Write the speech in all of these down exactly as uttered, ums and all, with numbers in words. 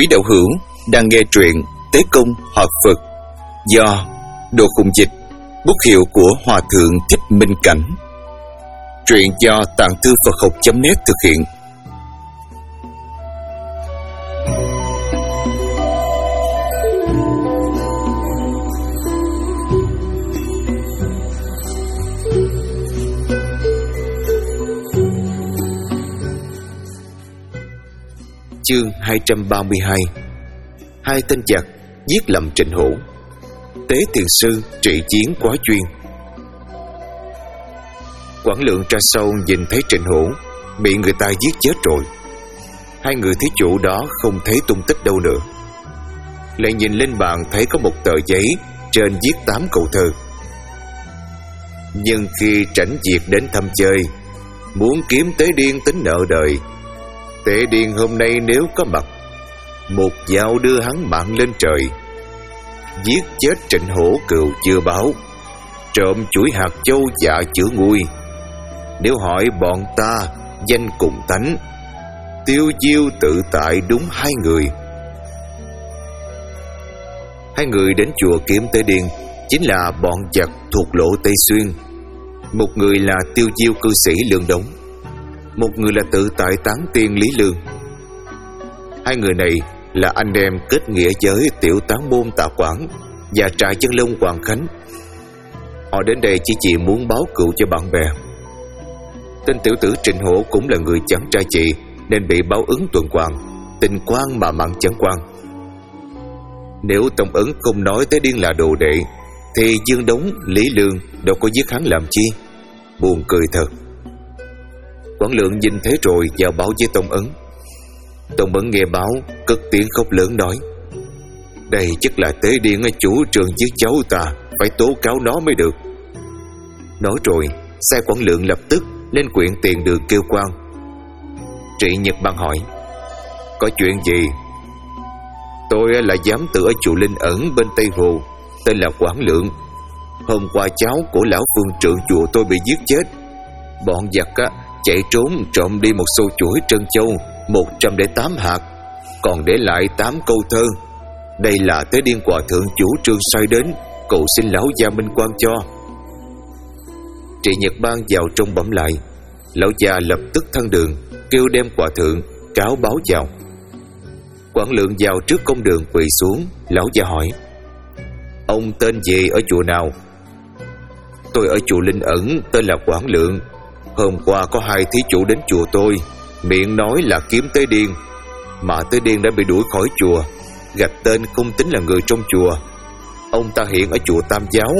Quý đạo hữu đang nghe truyện Tế Công Hợp Phật do Đồ Khùng Dịch, bút hiệu của Hòa Thượng Thích Minh Cảnh. Truyện do Tạng Thư Phật Học chấm net thực hiện. Chương hai trăm ba mươi hai. Hai tên giặc giết lầm Trịnh Hổ. Tế Thiền Sư trị chiến quá chuyên. Quảng Lượng ra sau nhìn thấy Trịnh Hổ bị người ta giết chết rồi. Hai người thí chủ đó không thấy tung tích đâu nữa. Lại nhìn lên bàn thấy có một tờ giấy trên viết tám câu thơ. Nhưng khi Trảnh Diệt đến thăm chơi, muốn kiếm Tế Điên tính nợ đời. Tế Điên hôm nay nếu có mặt, một dao đưa hắn mạng lên trời. Giết chết Trịnh Hổ cừu chưa báo, trộm chuỗi hạt châu dạ chữa nguôi. Nếu hỏi bọn ta danh cùng tánh, tiêu diêu tự tại đúng hai người. Hai người đến chùa kiếm Tế Điên chính là bọn giặc thuộc lộ Tây Xuyên. Một người là tiêu diêu cư sĩ Lương Đống, một người là tự tại tán tiên Lý Lương. Hai người này là anh em kết nghĩa với tiểu tán môn Tạ Quảng và trại chân lông Hoàng Khánh. Họ đến đây chỉ chỉ muốn báo cựu cho bạn bè. Tên tiểu tử Trịnh Hổ cũng là người chẳng trai chị, nên bị báo ứng tuần hoàn, tình quan mà mặn chẳng quan. Nếu Tông Ấn không nói Tế Điên là đồ đệ, thì Dương Đống, Lý Lương đâu có giết hắn làm chi. Buồn cười thật. Quảng Lượng nhìn thế rồi vào báo với Tông Ấn. Tông Ấn nghe báo cất tiếng khóc lớn nói: đây chắc là Tế Điên ở chủ trường giết cháu ta, phải tố cáo nó mới được. Nói rồi sai Quảng Lượng lập tức lên quyện tiền đường kêu quan. Trị Nhật Bang hỏi: có chuyện gì? Tôi là giám tự ở chùa Linh Ẩn bên Tây Hồ, tên là Quảng Lượng. Hôm qua cháu của lão phương trượng chùa tôi bị giết chết. Bọn giặc á chạy trốn trộm đi một xô chuỗi trân châu một trăm lẻ tám hạt, còn để lại tám câu thơ. Đây là Tế Điên Hòa Thượng chủ trương sai đến, cầu xin lão gia minh quan cho. Trị Nhật Bang vào trong bẩm lại. Lão già lập tức thân đường kêu đem Hòa Thượng cáo báo vào. Quảng Lượng vào trước công đường quỳ xuống. Lão già hỏi: ông tên gì, ở chùa nào? Tôi ở chùa Linh Ẩn, tên là Quảng Lượng. Hôm qua có hai thí chủ đến chùa tôi, miệng nói là kiếm Tế Điên, mà Tế Điên đã bị đuổi khỏi chùa, gạch tên không tính là người trong chùa. Ông ta hiện ở chùa Tam Giáo.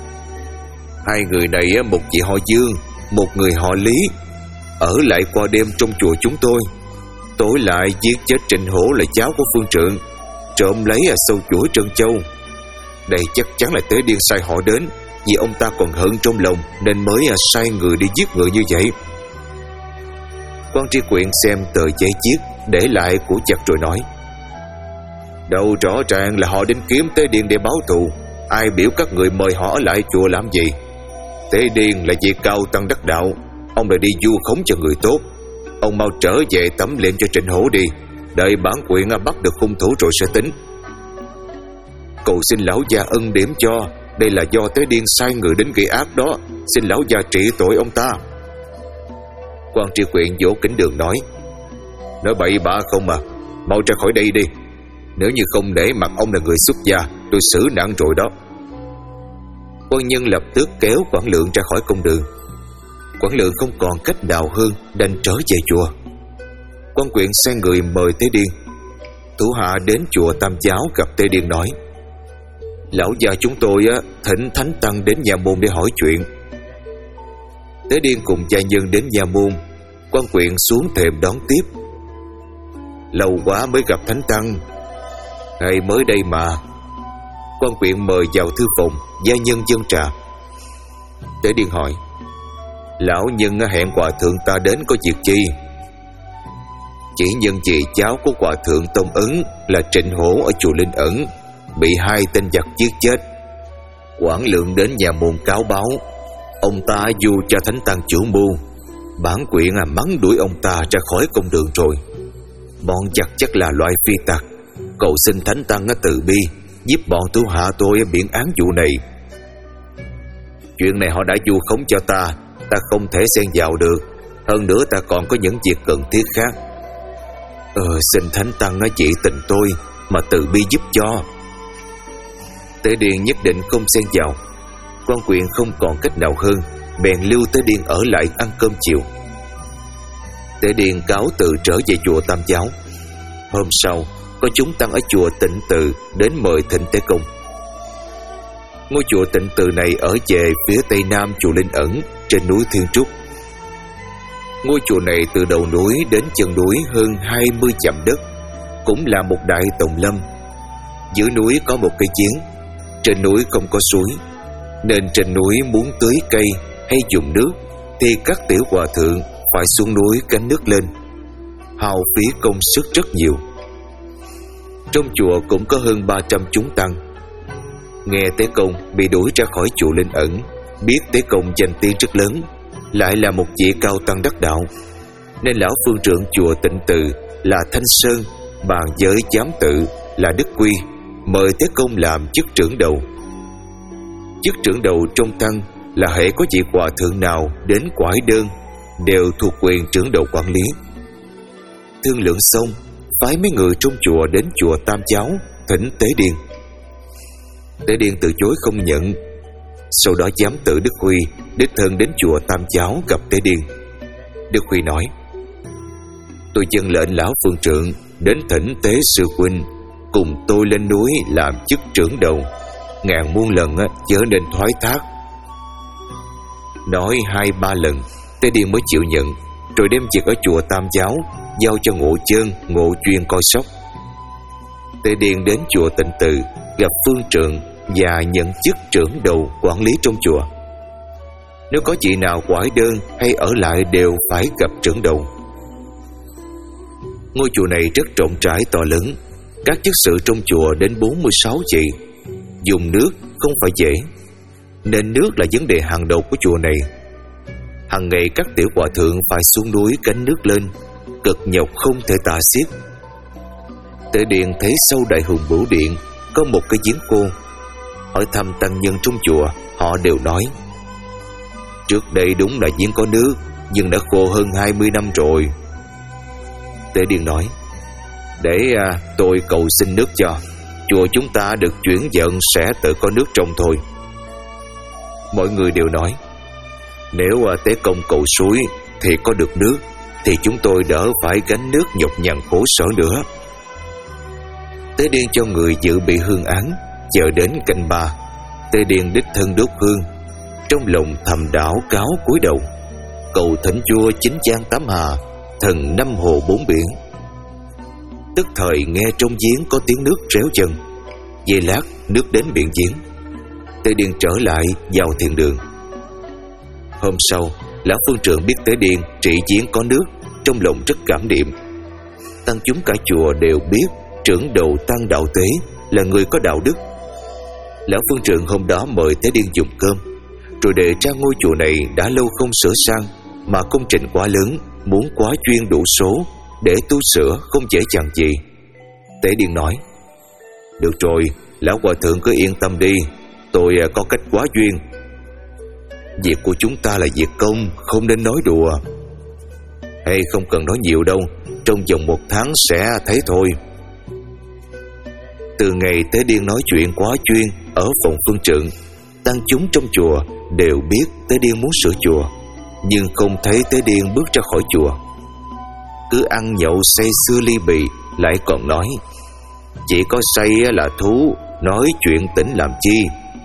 Hai người này, một chị họ Dương, một người họ Lý, ở lại qua đêm trong chùa chúng tôi. Tối lại giết chết Trịnh Hổ là cháu của phương trượng, trộm lấy à sâu chuỗi trân châu. Đây chắc chắn là Tế Điên sai họ đến, vì ông ta còn hận trong lòng nên mới à sai người đi giết người như vậy. Quan tri quyện xem tờ giấy viết để lại của giặc rồi nói: đâu rõ ràng là họ đến kiếm Tế Điên để báo thù. Ai biểu các người mời họ ở lại chùa làm gì? Tế Điên là vị cao tăng đắc đạo, ông lại đi vu khống cho người tốt. Ông mau trở về tắm liệm cho Trịnh Hổ đi, đợi bản quyện bắt được hung thủ rồi sẽ tính. Cầu xin lão gia ân điểm cho, đây là do Tế Điên sai người đến gây ác đó, xin lão gia trị tội ông ta. Quan tri quyện vỗ kính đường nói: nói bậy bạ không mà, mau ra khỏi đây đi. Nếu như không để mặt ông là người xuất gia, tôi xử nặng rồi đó. Quan nhân lập tức kéo Quảng Lượng ra khỏi công đường. Quảng Lượng không còn cách nào hơn đành trở về chùa. Quan quyện sai người mời Tế Điên. Thủ hạ đến chùa Tam Giáo gặp Tế Điên nói: lão già chúng tôi á, thỉnh thánh tăng đến nhà môn để hỏi chuyện. Tế Điên cùng gia nhân đến nhà môn. Quan quyện xuống thềm đón tiếp. Lâu quá mới gặp thánh tăng, ngày mới đây mà. Quan quyện mời vào thư phòng, gia nhân dâng trà. Tế Điên hỏi: lão nhân hẹn Hòa Thượng ta đến có việc chi? Chỉ nhân vì cháu của Hòa Thượng Tông Ấn là Trịnh Hổ ở chùa Linh Ẩn bị hai tên giặc giết chết. Quảng Lượng đến nhà môn cáo báo, ông ta dù cho thánh tăng chủ mưu. Bản quyện à mắng đuổi ông ta ra khỏi công đường rồi. Bọn giặc chắc là loại phi tặc, Cầu xin Thánh Tăng từ bi giúp bọn thủ hạ tôi biện án vụ này. Chuyện này họ đã vu khống cho ta, ta không thể xen vào được. Hơn nữa ta còn có những việc cần thiết khác. Ờ xin Thánh Tăng chỉ tình tôi mà từ bi giúp cho. Tế Điền nhất định không xen vào. Quan quyền không còn cách nào hơn, bèn lưu Tế Điền ở lại ăn cơm chiều. Tế Điền cáo từ trở về chùa Tam Giáo. Hôm sau, có chúng tăng ở chùa Tịnh Từ đến mời thỉnh Tế Công. Ngôi chùa Tịnh Từ này ở về phía tây nam chùa Linh Ẩn trên núi Thiên Trúc. Ngôi chùa này từ đầu núi đến chân núi hơn hai mươi dặm đất, cũng là một đại tùng lâm. Dưới núi có một cây giếng, trên núi không có suối, nên trên núi muốn tưới cây hay dùng nước thì các tiểu hòa thượng phải xuống núi gánh nước lên, hao phí công sức rất nhiều. Trong chùa cũng có hơn ba trăm chúng tăng. Nghe Tế Công bị đuổi ra khỏi chùa Linh Ẩn, biết Tế Công danh tiếng rất lớn, lại là một vị cao tăng đắc đạo, nên lão phương trưởng chùa Tịnh Từ là Thanh Sơn bàn với giám tự là Đức Quy mời Tế Công làm chức trưởng đầu. Chức trưởng đầu trong tăng là hễ có vị hòa thượng nào đến quải đơn đều thuộc quyền trưởng đầu quản lý. Thương lượng xong, phái mấy người trong chùa đến chùa Tam Giáo thỉnh Tế Điền. Tế Điền từ chối không nhận. Sau đó giám tự Đức Huy đích thân đến chùa Tam Giáo gặp Tế Điền. Đức Huy nói: tôi dâng lệnh lão phương trượng đến thỉnh Tế sư huynh cùng tôi lên núi làm chức trưởng đầu, ngàn muôn lần chớ nên thoái thác. Nói hai ba lần, Tế Điền mới chịu nhận, rồi đem việc ở chùa Tam Giáo giao cho Ngộ Chân, Ngộ Chuyên coi sóc. Tế Điền đến chùa Tịnh Từ gặp phương trượng và nhận chức trưởng đầu quản lý trong chùa. Nếu có chị nào quải đơn hay ở lại đều phải gặp trưởng đầu. Ngôi chùa này rất rộng rãi to lớn, các chức sự trong chùa đến bốn mươi sáu vị. Dùng nước không phải dễ, nên nước là vấn đề hàng đầu của chùa này. Hàng ngày các tiểu hòa thượng phải xuống núi gánh nước lên, cực nhọc không thể tả xiết. Tế Điền thấy sau đại hùng bửu điện có một cái giếng khô. Hỏi thăm tăng nhân trong chùa, họ đều nói: trước đây đúng là giếng có nước, nhưng đã khô hơn hai mươi năm rồi. Tế Điền nói: để à, tôi cầu xin nước cho. Chùa chúng ta được chuyển vận sẽ tự có nước trong thôi. Mọi người đều nói: nếu à, Tế Công cầu suối thì có được nước, thì chúng tôi đỡ phải gánh nước nhọc nhằn khổ sở nữa. Tế Điền cho người dự bị hương án. Chờ đến canh ba, Tế Điền đích thân đốt hương, trong lòng thầm đảo cáo cúi đầu cầu thỉnh vua chín giang tám hà, thần năm hồ bốn biển. Tức thời nghe trong giếng có tiếng nước réo dần. Giây lát nước đến miệng giếng. Tế Điền trở lại vào thiền đường. Hôm sau, lão phương trượng biết Tế Điền trị giếng có nước, trong lòng rất cảm niệm. Tăng chúng cả chùa đều biết trưởng đầu Tăng Đạo Tế là người có đạo đức. Lão phương trượng hôm đó mời Tế Điền dùng cơm, rồi đề ra ngôi chùa này đã lâu không sửa sang, mà công trình quá lớn, muốn quá chuyên đủ số để tu sửa không dễ dàng gì. Tế Điền nói: được rồi, lão hòa thượng cứ yên tâm đi, tôi có cách quá duyên. Việc của chúng ta là việc công, không nên nói đùa. Hay không cần nói nhiều đâu, trong vòng một tháng sẽ thấy thôi. Từ ngày Tế Điền nói chuyện quá chuyên ở phòng phương trượng, tăng chúng trong chùa đều biết Tế Điền muốn sửa chùa, nhưng không thấy Tế Điền bước ra khỏi chùa. Cứ ăn nhậu say sưa ly bì, lại còn nói: chỉ có say là thú, nói chuyện tỉnh làm chi.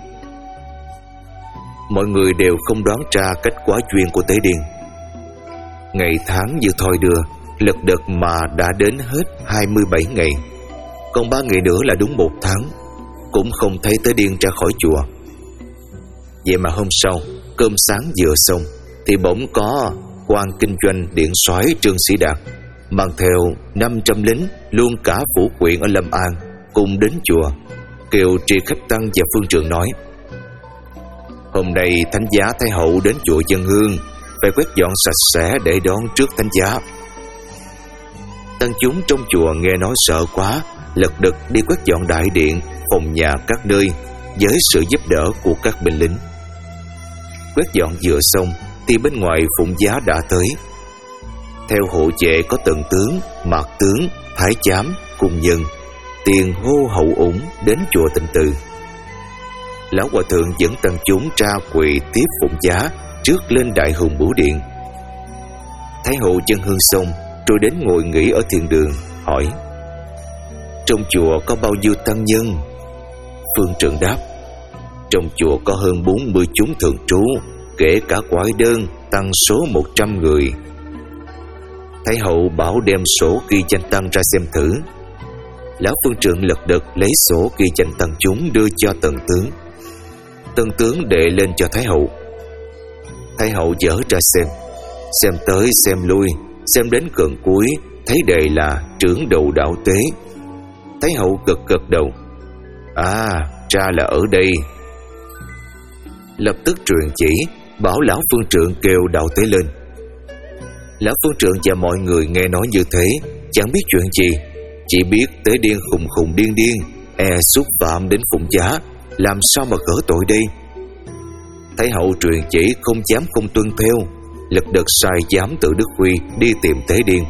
Mọi người đều không đoán ra cách quá chuyên của Tế Điền. Ngày tháng như thoi đưa, lật đật mà đã đến hết hai mươi bảy ngày. Còn ba ngày nữa là đúng một tháng, cũng không thấy Tế Điền ra khỏi chùa. Vậy mà hôm sau, cơm sáng vừa xong thì bỗng có quan kinh doanh điện soái Trương Sĩ Đạt mang theo năm trăm lính luôn cả phủ quyện ở Lâm An cùng đến chùa, kêu tri khách tăng và phương trượng nói: hôm nay thánh giá Thái Hậu đến chùa dân hương, phải quét dọn sạch sẽ để đón trước thánh giá. Tăng chúng trong chùa nghe nói sợ quá, lật đật đi quét dọn đại điện, phòng nhà các nơi với sự giúp đỡ của các binh lính. Quét dọn vừa xong thì bên ngoài phụng giá đã tới. Theo hộ vệ có tần tướng, mạc tướng, thái giám, cung nhân, tiền hô hậu ủng đến chùa Tịnh Từ. Lão hòa thượng dẫn tăng chúng ra quỳ tiếp phụng giá trước lên đại hùng bửu điện. Thái hậu dân hương xong rồi đến ngồi nghỉ ở thiền đường, hỏi: trong chùa có bao nhiêu tăng nhân? Phương Trượng đáp: trong chùa có hơn bốn mươi chúng thường trú, kể cả quải đơn, tăng số một trăm người. Thái hậu bảo đem sổ ghi danh tăng ra xem thử. Lão Phương Trượng lật đật lấy sổ ghi danh tăng chúng đưa cho tần tướng. Tần tướng đệ lên cho Thái hậu. Thái hậu dở ra xem, xem tới xem lui, xem đến gần cuối thấy đề là trưởng đầu đạo tế. Thái hậu gật gật đầu: à, ra là ở đây. Lập tức truyền chỉ bảo lão Phương Trượng kêu đạo tế lên. Lão Phương Trượng và mọi người nghe nói như thế chẳng biết chuyện gì, chỉ biết tế điên khùng khùng điên điên, e xúc phạm đến phụng giá, làm sao mà gỡ tội đây. Thái hậu truyền chỉ không dám không tuân theo, lật đật sai giám tự Đức Huy đi tìm tế điên.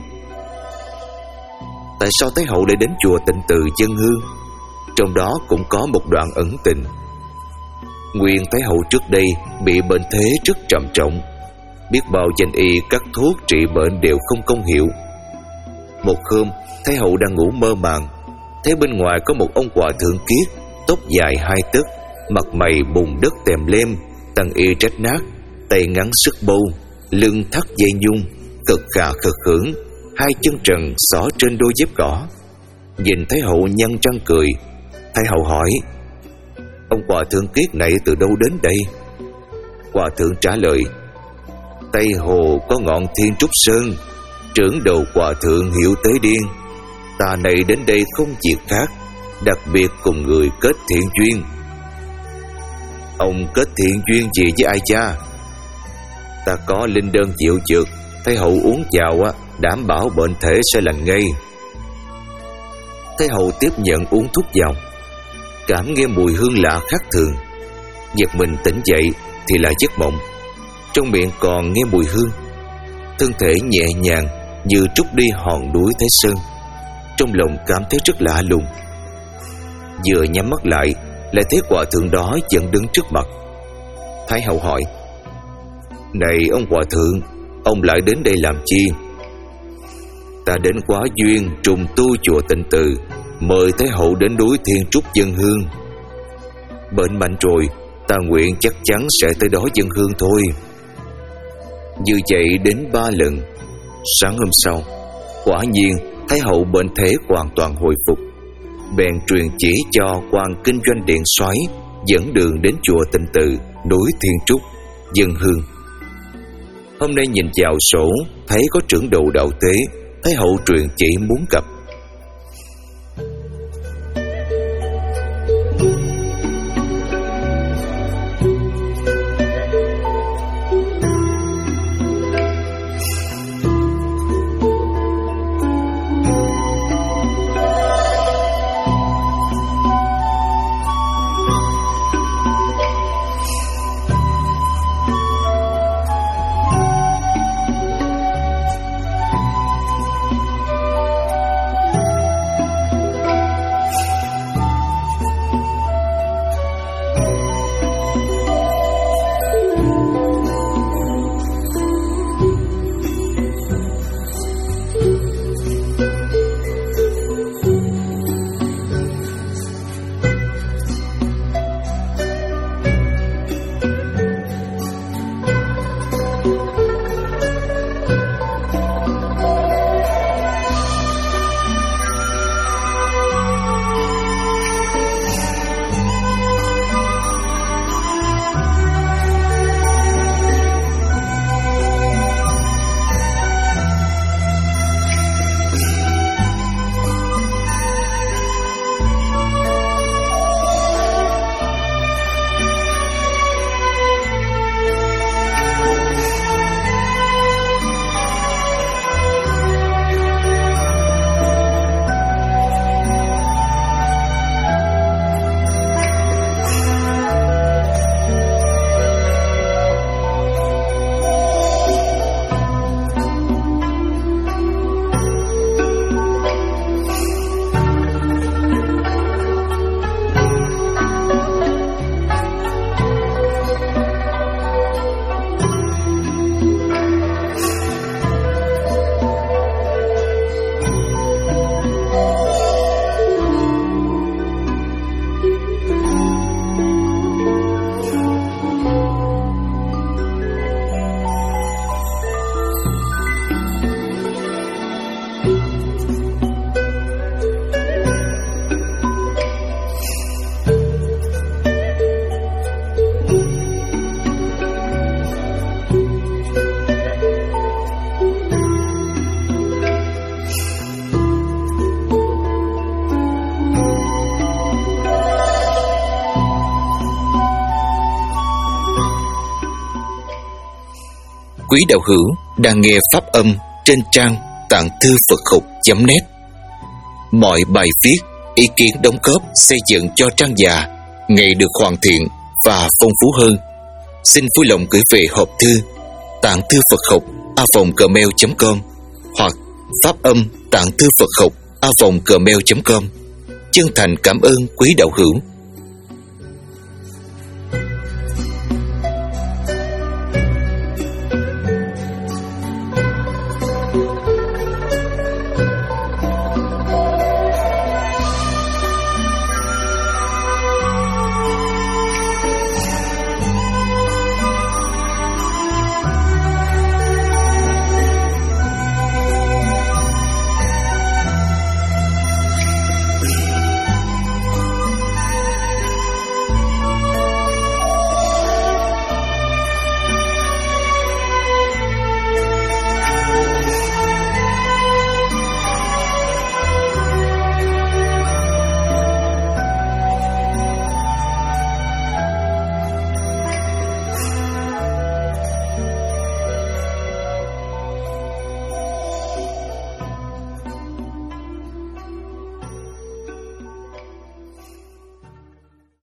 Tại sao Thái hậu lại đến chùa Tịnh Từ dân hương? Trong đó cũng có một đoạn ẩn tình. Nguyên Thái hậu trước đây bị bệnh thế rất trầm trọng, biết bao danh y các thuốc trị bệnh đều không công hiệu. Một hôm Thái hậu đang ngủ mơ màng, thấy bên ngoài có một ông hòa thượng kiết, tóc dài hai tấc, mặt mày bùn đất tèm lem, tầng y rách nát, tay ngắn sức bâu, lưng thắt dây nhung, khật khà khật khưởng, hai chân trần xỏ trên đôi dép cỏ. Nhìn Thái hậu nhăn răng cười. Thái hậu hỏi: ông hòa thượng kiết này từ đâu đến đây? Hòa thượng trả lời: Tây Hồ có ngọn Thiên Trúc Sơn, trưởng đầu hòa thượng hiệu Tế Điên. Ta này đến đây không việc khác, đặc biệt cùng người kết thiện duyên. Ông kết thiện duyên gì với ai cha? Ta có linh đơn diệu dược, Thái hậu uống vào á, đảm bảo bệnh thể sẽ lành ngay. Thái hậu tiếp nhận uống thuốc vào, cảm nghe mùi hương lạ khác thường, giật mình tỉnh dậy thì là giấc mộng. Trong miệng còn nghe mùi hương, thân thể nhẹ nhàng như trút đi hòn núi Thái Sơn. Trong lòng cảm thấy rất lạ lùng. Vừa nhắm mắt lại, lại thấy hòa thượng đó vẫn đứng trước mặt. Thái hậu hỏi: này ông hòa thượng, ông lại đến đây làm chi? Ta đến quá duyên trùng tu chùa Tịnh Từ, mời Thái hậu đến núi Thiên Trúc dân hương. Bệnh mạnh rồi, ta nguyện chắc chắn sẽ tới đó dân hương thôi. Như vậy đến ba lần. Sáng hôm sau, quả nhiên Thái hậu bệnh thể hoàn toàn hồi phục. Bèn truyền chỉ cho quan kinh doanh điện soái dẫn đường đến chùa Tịnh Từ, núi Thiên Trúc dân hương. Hôm nay nhìn vào sổ thấy có trưởng đầu đạo tế, Thái hậu truyền chỉ muốn gặp. Quý đạo hữu đang nghe pháp âm trên trang tạng thư Phật học chấm net. Mọi bài viết, ý kiến đóng góp xây dựng cho trang già ngày được hoàn thiện và phong phú hơn. Xin vui lòng gửi về hộp thư tạng thư Phật học a vòng gmail chấm com hoặc pháp âm tạng thư Phật học a vòng gmail chấm com. Chân thành cảm ơn quý đạo hữu.